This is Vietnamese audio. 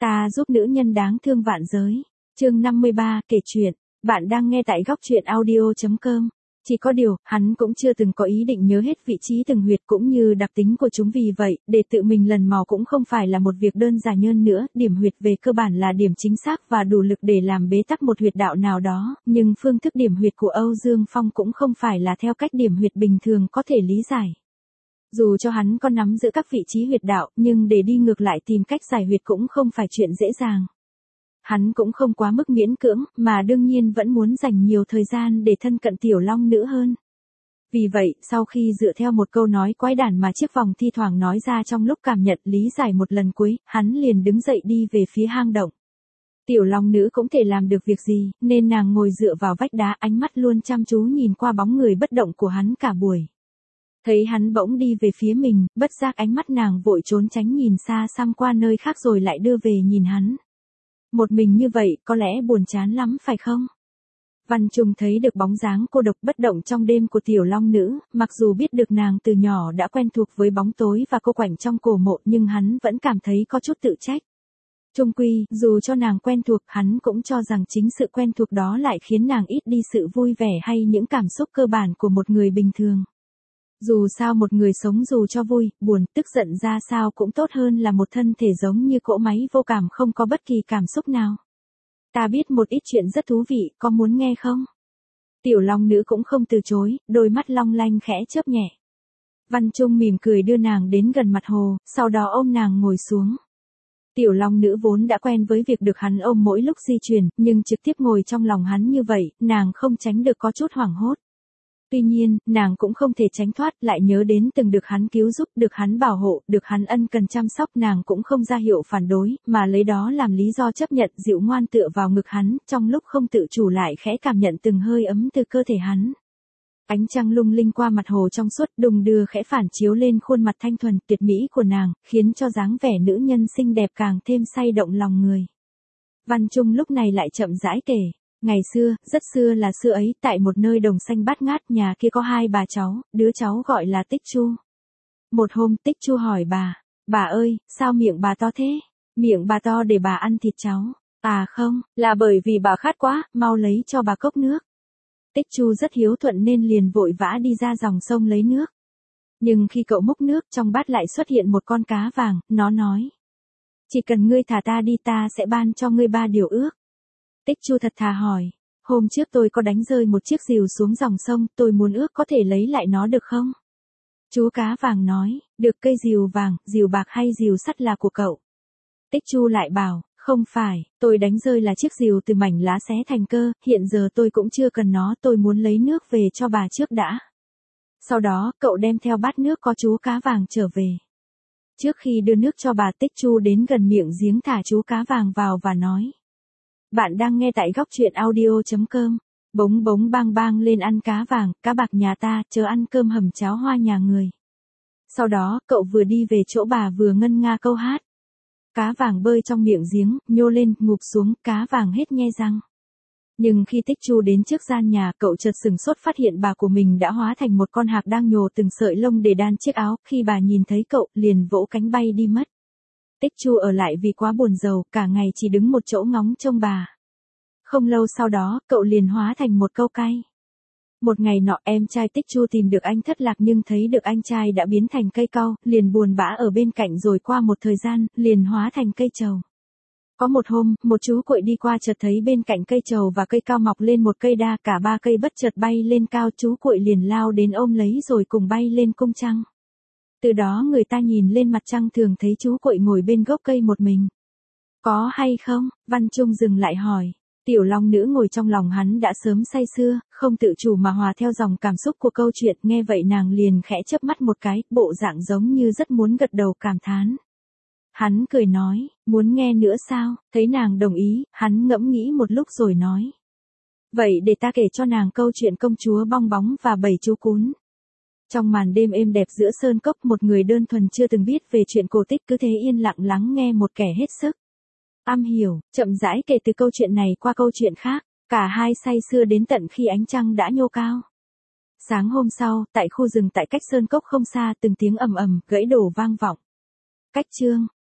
Ta giúp nữ nhân đáng thương vạn giới. Chương 53, kể chuyện. Bạn đang nghe tại góc truyện audio.com. Chỉ có điều, hắn cũng chưa từng có ý định nhớ hết vị trí từng huyệt cũng như đặc tính của chúng, vì vậy, để tự mình lần mò cũng không phải là một việc đơn giản hơn nữa. Điểm huyệt về cơ bản là điểm chính xác và đủ lực để làm bế tắc một huyệt đạo nào đó, nhưng phương thức điểm huyệt của Âu Dương Phong cũng không phải là theo cách điểm huyệt bình thường có thể lý giải. Dù cho hắn có nắm giữ các vị trí huyệt đạo, nhưng để đi ngược lại tìm cách giải huyệt cũng không phải chuyện dễ dàng. Hắn cũng không quá mức miễn cưỡng, mà đương nhiên vẫn muốn dành nhiều thời gian để thân cận tiểu long nữ hơn. Vì vậy, sau khi dựa theo một câu nói quái đản mà chiếc vòng thi thoảng nói ra trong lúc cảm nhận lý giải một lần cuối, hắn liền đứng dậy đi về phía hang động. Tiểu long nữ cũng thể làm được việc gì, nên nàng ngồi dựa vào vách đá, ánh mắt luôn chăm chú nhìn qua bóng người bất động của hắn cả buổi. Thấy hắn bỗng đi về phía mình, bất giác ánh mắt nàng vội trốn tránh nhìn xa xăm qua nơi khác rồi lại đưa về nhìn hắn. Một mình như vậy, có lẽ buồn chán lắm phải không? Văn Trung thấy được bóng dáng cô độc bất động trong đêm của tiểu long nữ, mặc dù biết được nàng từ nhỏ đã quen thuộc với bóng tối và cô quạnh trong cổ mộ, nhưng hắn vẫn cảm thấy có chút tự trách. Chung quy, dù cho nàng quen thuộc, hắn cũng cho rằng chính sự quen thuộc đó lại khiến nàng ít đi sự vui vẻ hay những cảm xúc cơ bản của một người bình thường. Dù sao một người sống dù cho vui, buồn, tức giận ra sao cũng tốt hơn là một thân thể giống như cỗ máy vô cảm không có bất kỳ cảm xúc nào. Ta biết một ít chuyện rất thú vị, có muốn nghe không? Tiểu long nữ cũng không từ chối, đôi mắt long lanh khẽ chớp nhẹ. Văn Trung mỉm cười đưa nàng đến gần mặt hồ, sau đó ôm nàng ngồi xuống. Tiểu long nữ vốn đã quen với việc được hắn ôm mỗi lúc di chuyển, nhưng trực tiếp ngồi trong lòng hắn như vậy, nàng không tránh được có chút hoảng hốt. Tuy nhiên, nàng cũng không thể tránh thoát, lại nhớ đến từng được hắn cứu giúp, được hắn bảo hộ, được hắn ân cần chăm sóc, nàng cũng không ra hiệu phản đối, mà lấy đó làm lý do chấp nhận, dịu ngoan tựa vào ngực hắn, trong lúc không tự chủ lại khẽ cảm nhận từng hơi ấm từ cơ thể hắn. Ánh trăng lung linh qua mặt hồ trong suốt, đùng đưa khẽ phản chiếu lên khuôn mặt thanh thuần, tuyệt mỹ của nàng, khiến cho dáng vẻ nữ nhân xinh đẹp càng thêm say động lòng người. Văn Trung lúc này lại chậm rãi kể. Ngày xưa, rất xưa là xưa ấy, tại một nơi đồng xanh bát ngát, nhà kia có hai bà cháu, đứa cháu gọi là Tích Chu. Một hôm Tích Chu hỏi bà ơi, sao miệng bà to thế? Miệng bà to để bà ăn thịt cháu. À không, là bởi vì bà khát quá, mau lấy cho bà cốc nước. Tích Chu rất hiếu thuận nên liền vội vã đi ra dòng sông lấy nước. Nhưng khi cậu múc nước, trong bát lại xuất hiện một con cá vàng, nó nói. Chỉ cần ngươi thả ta đi, ta sẽ ban cho ngươi 3 điều ước. Tích Chu thật thà hỏi, hôm trước tôi có đánh rơi một chiếc rìu xuống dòng sông, tôi muốn ước có thể lấy lại nó được không? Chú cá vàng nói, được. Cây rìu vàng, rìu bạc hay rìu sắt là của cậu? Tích Chu lại bảo, không phải, tôi đánh rơi là chiếc rìu từ mảnh lá xé thành cơ, hiện giờ tôi cũng chưa cần nó, tôi muốn lấy nước về cho bà trước đã. Sau đó, cậu đem theo bát nước có chú cá vàng trở về. Trước khi đưa nước cho bà, Tích Chu đến gần miệng giếng thả chú cá vàng vào và nói. Bạn đang nghe tại góc truyện audio.com. Bống bống bang bang lên ăn cá vàng, cá bạc nhà ta, chờ ăn cơm hầm cháo hoa nhà người. Sau đó, cậu vừa đi về chỗ bà vừa ngân nga câu hát. Cá vàng bơi trong miệng giếng, nhô lên, ngụp xuống, cá vàng hết nhe răng. Nhưng khi Tích Chu đến trước gian nhà, cậu chợt sừng sốt phát hiện bà của mình đã hóa thành một con hạc đang nhổ từng sợi lông để đan chiếc áo, khi bà nhìn thấy cậu, liền vỗ cánh bay đi mất. Tích Chu ở lại vì quá buồn rầu, cả ngày chỉ đứng một chỗ ngóng trông bà. Không lâu sau đó, cậu liền hóa thành một câu cay. Một ngày nọ, em trai Tích Chu tìm được anh thất lạc nhưng thấy được anh trai đã biến thành cây cau, liền buồn bã ở bên cạnh, rồi qua một thời gian, liền hóa thành cây trầu. Có một hôm, một chú cuội đi qua chợt thấy bên cạnh cây trầu và cây cau mọc lên một cây đa, cả 3 cây bất chợt bay lên cao, chú cuội liền lao đến ôm lấy rồi cùng bay lên cung trăng. Từ đó người ta nhìn lên mặt trăng thường thấy chú cuội ngồi bên gốc cây một mình. Có hay không? Văn Trung dừng lại hỏi. Tiểu long nữ ngồi trong lòng hắn đã sớm say sưa, không tự chủ mà hòa theo dòng cảm xúc của câu chuyện, nghe vậy nàng liền khẽ chớp mắt một cái, bộ dạng giống như rất muốn gật đầu cảm thán. Hắn cười nói, muốn nghe nữa sao? Thấy nàng đồng ý, hắn ngẫm nghĩ một lúc rồi nói. Vậy để ta kể cho nàng câu chuyện công chúa bong bóng và 7 chú cún. Trong màn đêm êm đẹp giữa sơn cốc, một người đơn thuần chưa từng biết về chuyện cổ tích cứ thế yên lặng lắng nghe một kẻ hết sức am hiểu, chậm rãi kể từ câu chuyện này qua câu chuyện khác, cả hai say sưa đến tận khi ánh trăng đã nhô cao. Sáng hôm sau, tại khu rừng tại cách sơn cốc không xa, từng tiếng ầm ầm, gãy đổ vang vọng. Cách chương,